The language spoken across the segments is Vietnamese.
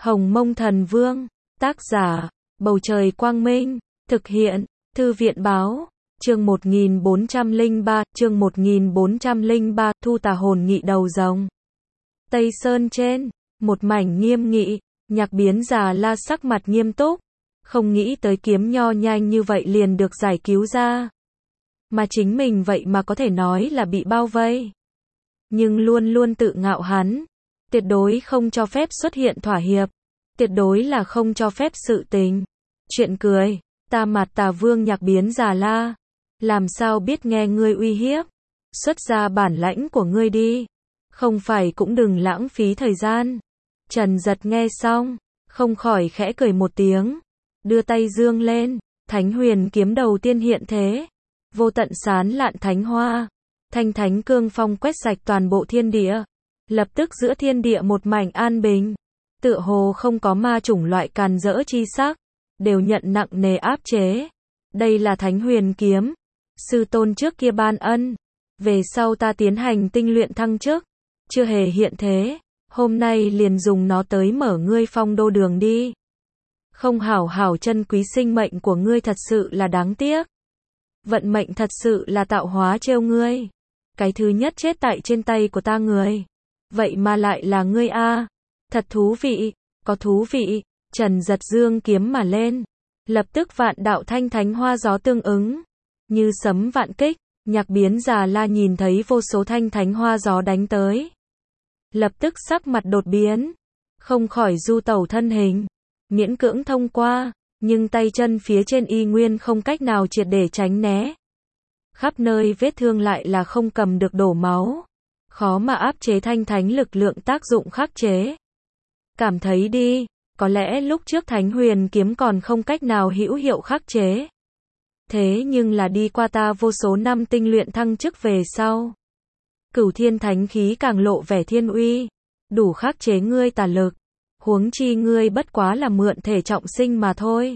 Hồng Mông Thần Vương, tác giả, Bầu Trời Quang Minh, thực hiện, Thư viện Báo, chương 1403, Thu Tà Hồn Nghị Đầu Rồng. Tây Sơn trên, một mảnh nghiêm nghị, Nhạc Biến Già La sắc mặt nghiêm túc, không nghĩ tới kiếm nho nhanh như vậy liền được giải cứu ra. Mà chính mình vậy mà có thể nói là bị bao vây. Nhưng luôn luôn tự ngạo hắn, tuyệt đối không cho phép xuất hiện thỏa hiệp, tuyệt đối là không cho phép sự tình. Chuyện cười, ta mặt Tà Vương Nhạc Biến Già La, làm sao biết nghe ngươi uy hiếp, xuất ra bản lãnh của ngươi đi, không phải cũng đừng lãng phí thời gian. Trần Giật nghe xong, không khỏi khẽ cười một tiếng, đưa tay dương lên, Thánh Huyền kiếm đầu tiên hiện thế, vô tận sán lạn thánh hoa, thanh thánh cương phong quét sạch toàn bộ thiên địa, lập tức giữa thiên địa một mảnh an bình, tựa hồ không có ma chủng loại càn rỡ chi sắc, đều nhận nặng nề áp chế. Đây là Thánh Huyền kiếm, sư tôn trước kia ban ân, về sau ta tiến hành tinh luyện thăng chức, chưa hề hiện thế, hôm nay liền dùng nó tới mở ngươi phong đô đường đi. Không hảo hảo chân quý sinh mệnh của ngươi thật sự là đáng tiếc. Vận mệnh thật sự là tạo hóa trêu ngươi. Cái thứ nhất chết tại trên tay của ta người, vậy mà lại là ngươi a. Thật thú vị, có thú vị. Trần Giật dương kiếm mà lên, lập tức vạn đạo thanh thánh hoa gió tương ứng, như sấm vạn kích. Nhạc Biến Già La nhìn thấy vô số thanh thánh hoa gió đánh tới, lập tức sắc mặt đột biến, không khỏi du tẩu thân hình, miễn cưỡng thông qua, nhưng tay chân phía trên y nguyên không cách nào triệt để tránh né. Khắp nơi vết thương lại là không cầm được đổ máu, khó mà áp chế thanh thánh lực lượng tác dụng khắc chế. Cảm thấy đi, có lẽ lúc trước Thánh Huyền kiếm còn không cách nào hữu hiệu khắc chế. Thế nhưng là đi qua ta vô số năm tinh luyện thăng chức về sau, Cửu Thiên Thánh khí càng lộ vẻ thiên uy, đủ khắc chế ngươi tà lực, huống chi ngươi bất quá là mượn thể trọng sinh mà thôi.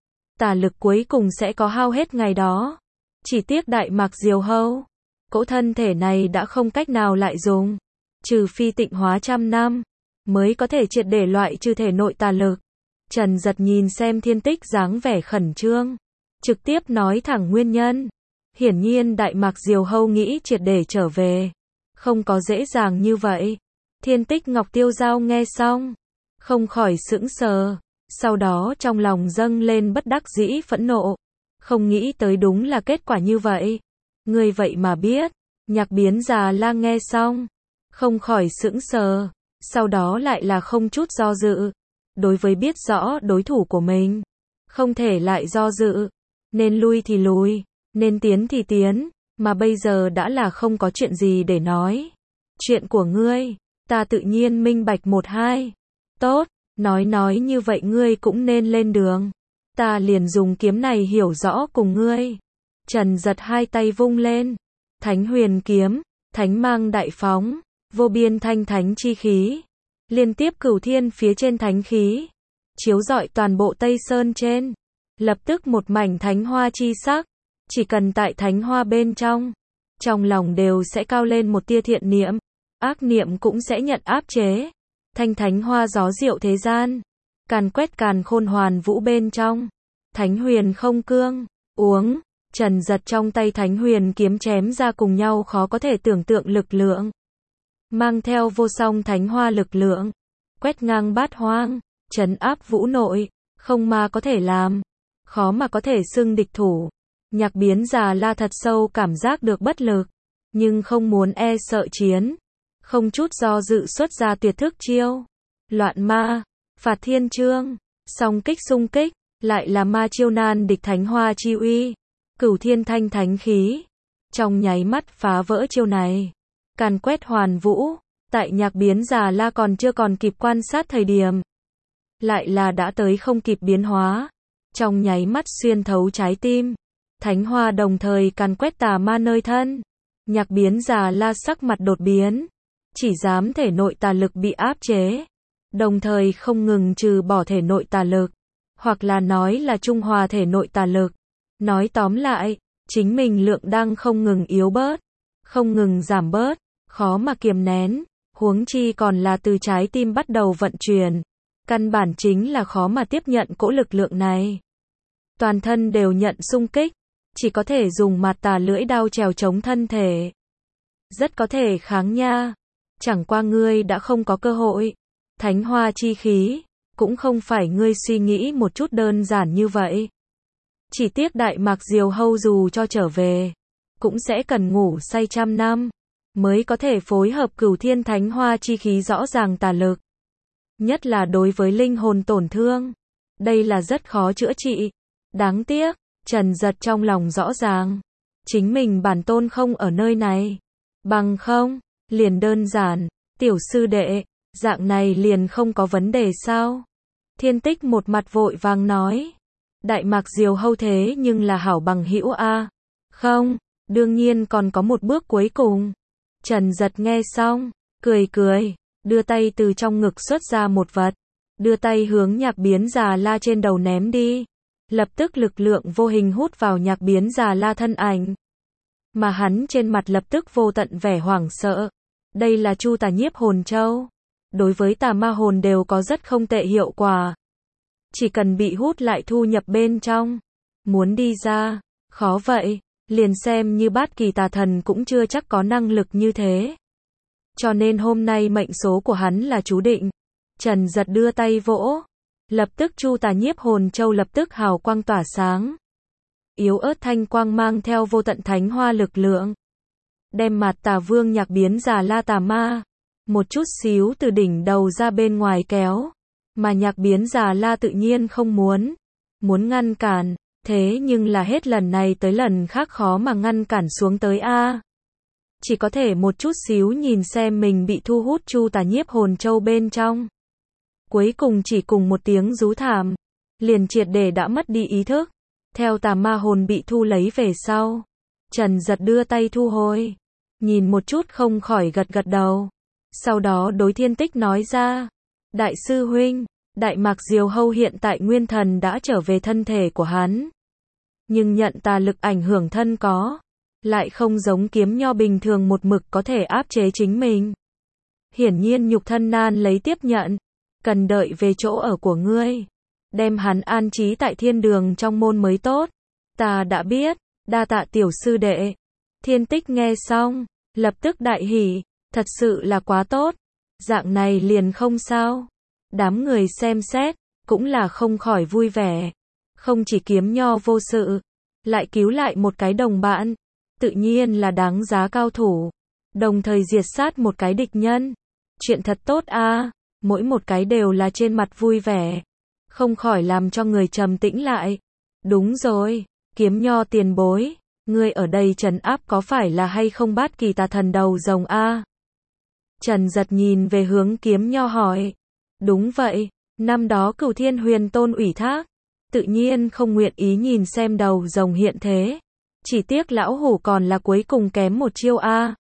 Tà lực cuối cùng sẽ có hao hết ngày đó. Chỉ tiếc Đại Mạc Diều Hâu, cỗ thân thể này đã không cách nào lại dùng, trừ phi tịnh hóa trăm năm, mới có thể triệt để loại trừ thể nội tà lực. Trần Giật nhìn xem Thiên Tích dáng vẻ khẩn trương, trực tiếp nói thẳng nguyên nhân. Hiển nhiên Đại Mạc Diều Hâu nghĩ triệt để trở về, không có dễ dàng như vậy. Thiên Tích Ngọc Tiêu Giao nghe xong, không khỏi sững sờ, sau đó trong lòng dâng lên bất đắc dĩ phẫn nộ. Không nghĩ tới đúng là kết quả như vậy. Ngươi vậy mà biết. Nhạc Biến Già La nghe xong, không khỏi sững sờ, sau đó lại là không chút do dự. Đối với biết rõ đối thủ của mình, không thể lại do dự, nên lui thì lùi, nên tiến thì tiến, mà bây giờ đã là không có chuyện gì để nói. Chuyện của ngươi, ta tự nhiên minh bạch một hai. Tốt, nói như vậy ngươi cũng nên lên đường. Ta liền dùng kiếm này hiểu rõ cùng ngươi. Trần Giật hai tay vung lên, Thánh Huyền kiếm, thánh mang đại phóng, vô biên thanh thánh chi khí, liên tiếp cửu thiên phía trên thánh khí, chiếu rọi toàn bộ Tây Sơn trên, lập tức một mảnh thánh hoa chi sắc, chỉ cần tại thánh hoa bên trong lòng đều sẽ cao lên một tia thiện niệm, ác niệm cũng sẽ nhận áp chế. Thanh thánh hoa gió diệu thế gian, càn quét càn khôn hoàn vũ bên trong. Thánh Huyền không cương, uống. Trần Giật trong tay Thánh Huyền kiếm chém ra cùng nhau khó có thể tưởng tượng lực lượng, mang theo vô song thánh hoa lực lượng, quét ngang bát hoang, trấn áp vũ nội, không ma có thể làm, khó mà có thể xưng địch thủ. Nhạc Biến Già La thật sâu cảm giác được bất lực, nhưng không muốn e sợ chiến, không chút do dự xuất ra tuyệt thức chiêu, loạn ma, phạt thiên chương, song kích xung kích, lại là ma chiêu nan địch thánh hoa chi uy, cửu thiên thanh thánh khí, trong nháy mắt phá vỡ chiêu này, càn quét hoàn vũ. Tại Nhạc Biến Già La còn chưa còn kịp quan sát thời điểm, lại là đã tới không kịp biến hóa, trong nháy mắt xuyên thấu trái tim, thánh hoa đồng thời càn quét tà ma nơi thân. Nhạc Biến Già La sắc mặt đột biến, chỉ dám thể nội tà lực bị áp chế, đồng thời không ngừng trừ bỏ thể nội tà lực, hoặc là nói là trung hòa thể nội tà lực. Nói tóm lại, chính mình lượng đang không ngừng yếu bớt, không ngừng giảm bớt, khó mà kiềm nén, huống chi còn là từ trái tim bắt đầu vận chuyển. căn bản chính là khó mà tiếp nhận cỗ lực lượng này. Toàn thân đều nhận xung kích, chỉ có thể dùng mặt tà lưỡi đao trèo chống thân thể. Rất có thể kháng nha, chẳng qua ngươi đã không có cơ hội. Thánh hoa chi khí, cũng không phải ngươi suy nghĩ một chút đơn giản như vậy. Chỉ tiếc Đại Mạc Diều Hâu dù cho trở về, cũng sẽ cần ngủ say 100 năm, mới có thể phối hợp Cửu Thiên Thánh Hoa chi khí rõ ràng tà lực. Nhất là đối với linh hồn tổn thương, đây là rất khó chữa trị. Đáng tiếc, Trần Giật trong lòng rõ ràng, chính mình bản tôn không ở nơi này. Bằng không, liền đơn giản, tiểu sư đệ, dạng này liền không có vấn đề sao? Thiên Tích một mặt vội vàng nói. Đại Mạc Diều Hâu thế nhưng là hảo bằng hữu a. Không, đương nhiên còn có một bước cuối cùng. Trần Giật nghe xong, cười cười, đưa tay từ trong ngực xuất ra một vật, đưa tay hướng Nhạc Biến Già La trên đầu ném đi. Lập tức lực lượng vô hình hút vào Nhạc Biến Già La thân ảnh. Mà hắn trên mặt lập tức vô tận vẻ hoảng sợ. Đây là Chu Tà Nhiếp Hồn Châu. Đối với tà ma hồn đều có rất không tệ hiệu quả. Chỉ cần bị hút lại thu nhập bên trong. Muốn đi ra, khó vậy, liền xem như Bát Kỳ Tà Thần cũng chưa chắc có năng lực như thế. Cho nên hôm nay mệnh số của hắn là chú định. Trần Giật đưa tay vỗ. Lập tức Chu Tà Nhiếp Hồn Châu lập tức hào quang tỏa sáng. Yếu ớt thanh quang mang theo vô tận thánh hoa lực lượng. Đem mặt Tà Vương Nhạc Biến Già La tà ma. Một chút xíu từ đỉnh đầu ra bên ngoài kéo. Mà Nhạc Biến Già La tự nhiên không muốn. Muốn ngăn cản. Thế nhưng là hết lần này tới lần khác khó mà ngăn cản xuống tới a. Chỉ có thể một chút xíu nhìn xem mình bị thu hút Chu Tà Nhiếp Hồn Châu bên trong. Cuối cùng chỉ cùng một tiếng rú thảm, liền triệt để đã mất đi ý thức. Theo tà ma hồn bị thu lấy về sau, Trần Giật đưa tay thu hồi, nhìn một chút không khỏi gật gật đầu. Sau đó đối Thiên Tích nói ra, Đại sư huynh, Đại Mạc Diều Hâu hiện tại nguyên thần đã trở về thân thể của hắn. Nhưng nhận tà lực ảnh hưởng thân có, lại không giống kiếm nho bình thường một mực có thể áp chế chính mình. Hiển nhiên nhục thân nan lấy tiếp nhận, cần đợi về chỗ ở của ngươi. Đem hắn an trí tại thiên đường trong môn mới tốt. Ta đã biết, đa tạ tiểu sư đệ. Thiên Tích nghe xong, lập tức đại hỉ, thật sự là quá tốt. Dạng này liền không sao. Đám người xem xét, cũng là không khỏi vui vẻ. Không chỉ kiếm nho vô sự, lại cứu lại một cái đồng bạn. Tự nhiên là đáng giá cao thủ. Đồng thời diệt sát một cái địch nhân. Chuyện thật tốt a. Mỗi một cái đều là trên mặt vui vẻ. Không khỏi làm cho người trầm tĩnh lại. Đúng rồi, kiếm nho tiền bối. Ngươi ở đây trấn áp có phải là hay không Bát Kỳ Tà Thần đầu rồng a? Trần Giật nhìn về hướng kiếm nho hỏi. Đúng vậy, năm đó Cửu Thiên Huyền Tôn ủy thác. Tự nhiên không nguyện ý nhìn xem đầu rồng hiện thế. Chỉ tiếc lão hủ còn là cuối cùng kém một chiêu a.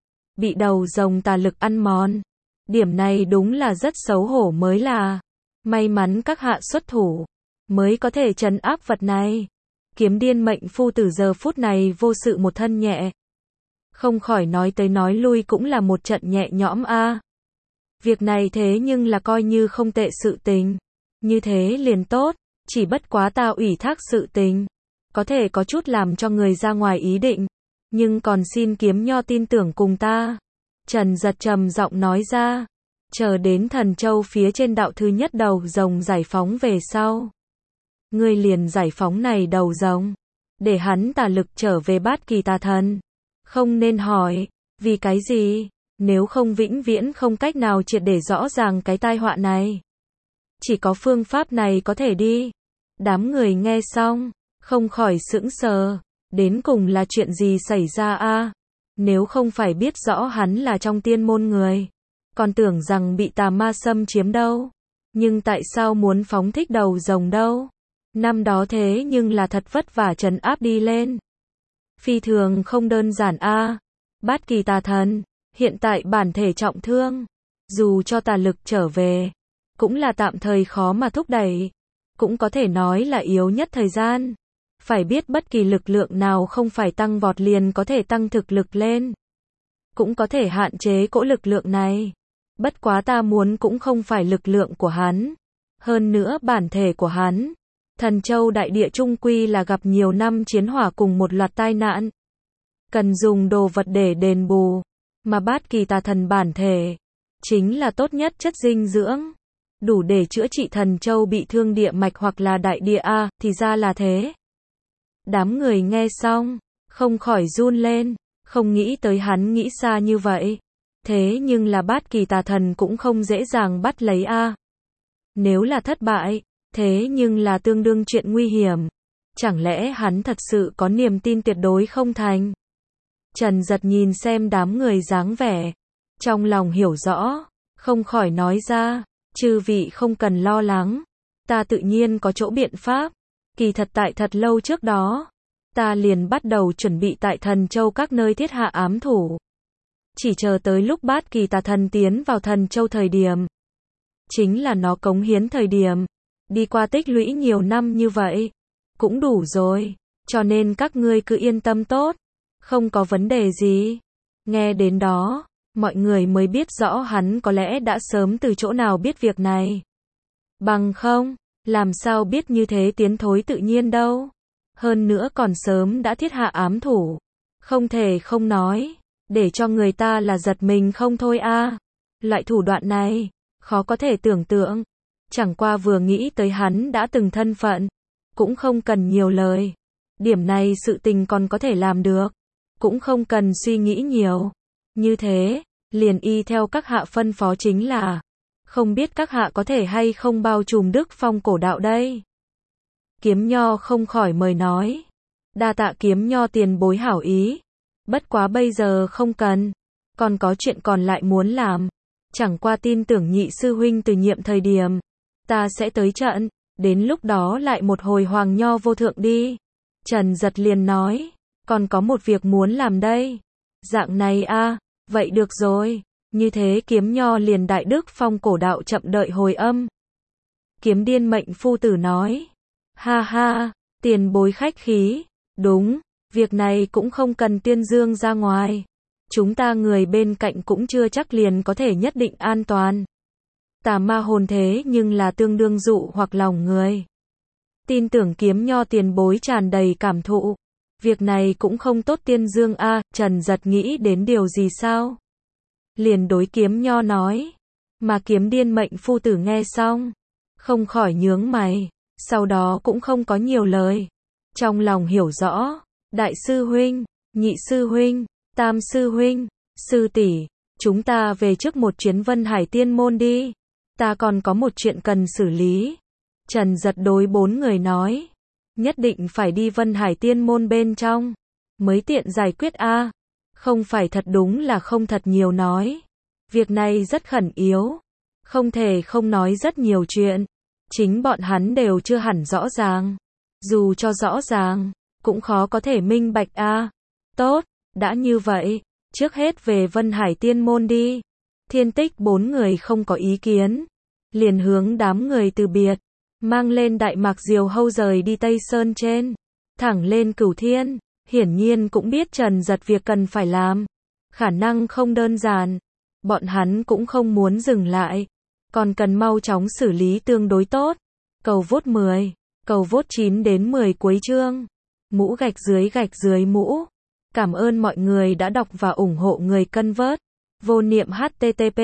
Bị đầu rồng tà lực ăn mòn. Điểm này đúng là rất xấu hổ mới là. May mắn các hạ xuất thủ, mới có thể trấn áp vật này. Kiếm Điên mệnh phu từ giờ phút này vô sự một thân nhẹ. Không khỏi nói tới nói lui cũng là một trận nhẹ nhõm a. Việc này thế nhưng là coi như không tệ sự tình. Như thế liền tốt, chỉ bất quá ta ủy thác sự tình. Có thể có chút làm cho người ra ngoài ý định. Nhưng còn xin kiếm nho tin tưởng cùng ta. Trần Giật trầm giọng nói ra. Chờ đến Thần Châu phía trên đạo thứ nhất đầu rồng giải phóng về sau. Ngươi liền giải phóng này đầu rồng. Để hắn tà lực trở về Bát Kỳ Tà Thần. Không nên hỏi, vì cái gì, nếu không vĩnh viễn không cách nào triệt để rõ ràng cái tai họa này. Chỉ có phương pháp này có thể đi. Đám người nghe xong, không khỏi sững sờ. Đến cùng là chuyện gì xảy ra a? Nếu không phải biết rõ hắn là trong tiên môn người, còn tưởng rằng bị tà ma xâm chiếm đâu. Nhưng tại sao muốn phóng thích đầu rồng đâu? Năm đó thế nhưng là thật vất vả trấn áp đi lên. Phi thường không đơn giản a. Bát Kỳ Tà Thần, hiện tại bản thể trọng thương. Dù cho tà lực trở về, cũng là tạm thời khó mà thúc đẩy. Cũng có thể nói là yếu nhất thời gian. Phải biết bất kỳ lực lượng nào không phải tăng vọt liền có thể tăng thực lực lên. Cũng có thể hạn chế cỗ lực lượng này. Bất quá ta muốn cũng không phải lực lượng của hắn. Hơn nữa bản thể của hắn, Thần Châu đại địa trung quy là gặp nhiều năm chiến hỏa cùng một loạt tai nạn. Cần dùng đồ vật để đền bù, mà Bát Kỳ Tà Thần bản thể, chính là tốt nhất chất dinh dưỡng, đủ để chữa trị Thần Châu bị thương địa mạch hoặc là đại địa a, thì ra là thế. Đám người nghe xong, không khỏi run lên, không nghĩ tới hắn nghĩ xa như vậy. Thế nhưng là Bát Kỳ Tà Thần cũng không dễ dàng bắt lấy a. Nếu là thất bại, thế nhưng là tương đương chuyện nguy hiểm. Chẳng lẽ hắn thật sự có niềm tin tuyệt đối không thành? Trần Giật nhìn xem đám người dáng vẻ, trong lòng hiểu rõ, không khỏi nói ra, chư vị không cần lo lắng, ta tự nhiên có chỗ biện pháp. Kỳ thật tại thật lâu trước đó, ta liền bắt đầu chuẩn bị tại Thần Châu các nơi thiết hạ ám thủ. Chỉ chờ tới lúc Bát Kỳ Tà Thần tiến vào Thần Châu thời điểm, chính là nó cống hiến thời điểm, đi qua tích lũy nhiều năm như vậy, cũng đủ rồi, cho nên các ngươi cứ yên tâm tốt, không có vấn đề gì. Nghe đến đó, mọi người mới biết rõ hắn có lẽ đã sớm từ chỗ nào biết việc này. Bằng không, làm sao biết như thế tiến thối tự nhiên đâu. Hơn nữa còn sớm đã thiết hạ ám thủ, không thể không nói, để cho người ta là giật mình không thôi a. Loại thủ đoạn này, khó có thể tưởng tượng. Chẳng qua vừa nghĩ tới hắn đã từng thân phận, cũng không cần nhiều lời. Điểm này sự tình còn có thể làm được, cũng không cần suy nghĩ nhiều. Như thế, liền y theo các hạ phân phó chính là, không biết các hạ có thể hay không bao trùm Đức Phong cổ đạo đây. Kiếm Nho không khỏi mời nói, đa tạ Kiếm Nho tiền bối hảo ý, bất quá bây giờ không cần, còn có chuyện còn lại muốn làm. Chẳng qua tin tưởng nhị sư huynh từ nhiệm thời điểm, ta sẽ tới trận, đến lúc đó lại một hồi Hoàng Nho vô thượng đi. Trần Giật liền nói, còn có một việc muốn làm đây. Dạng này a, vậy được rồi, như thế Kiếm Nho liền đại Đức Phong cổ đạo chậm đợi hồi âm. Kiếm Điên Mệnh phu tử nói, ha ha, tiền bối khách khí, đúng, việc này cũng không cần tuyên dương ra ngoài. Chúng ta người bên cạnh cũng chưa chắc liền có thể nhất định an toàn. Tà ma hồn thế nhưng là tương đương dụ hoặc lòng người. Tin tưởng Kiếm Nho tiền bối tràn đầy cảm thụ. Việc này cũng không tốt tuyên dương a. Trần Giật nghĩ đến điều gì sao? Liền đối Kiếm Nho nói. Mà Kiếm Điên Mệnh phu tử nghe xong, không khỏi nhướng mày, sau đó cũng không có nhiều lời. Trong lòng hiểu rõ, đại sư huynh, nhị sư huynh, tam sư huynh, sư tỷ, chúng ta về trước một chuyến Vân Hải Tiên môn đi. Ta còn có một chuyện cần xử lý. Trần Giật đối 4 người nói, nhất định phải đi Vân Hải Tiên môn bên trong, mới tiện giải quyết a. Không phải thật đúng là không thật nhiều nói. Việc này rất khẩn yếu, không thể không nói rất nhiều chuyện. Chính bọn hắn đều chưa hẳn rõ ràng. Dù cho rõ ràng, cũng khó có thể minh bạch a. Tốt, đã như vậy, trước hết về Vân Hải Tiên môn đi. Thiên Tích 4 người không có ý kiến, liền hướng đám người từ biệt, mang lên Đại Mạc Diều Hâu rời đi Tây Sơn trên, thẳng lên Cửu Thiên. Hiển nhiên cũng biết Trần Giật việc cần phải làm, khả năng không đơn giản. Bọn hắn cũng không muốn dừng lại, còn cần mau chóng xử lý tương đối tốt. Cầu vote 10, cầu vote 9 đến 10 cuối chương. Mũ gạch dưới mũ. Cảm ơn mọi người đã đọc và ủng hộ người cân vớt. Vô niệm http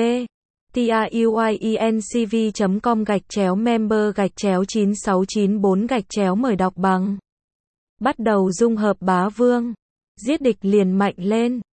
tiuyenc.com/member/9694 mời đọc bằng. Bắt đầu dung hợp bá vương, giết địch liền mạnh lên.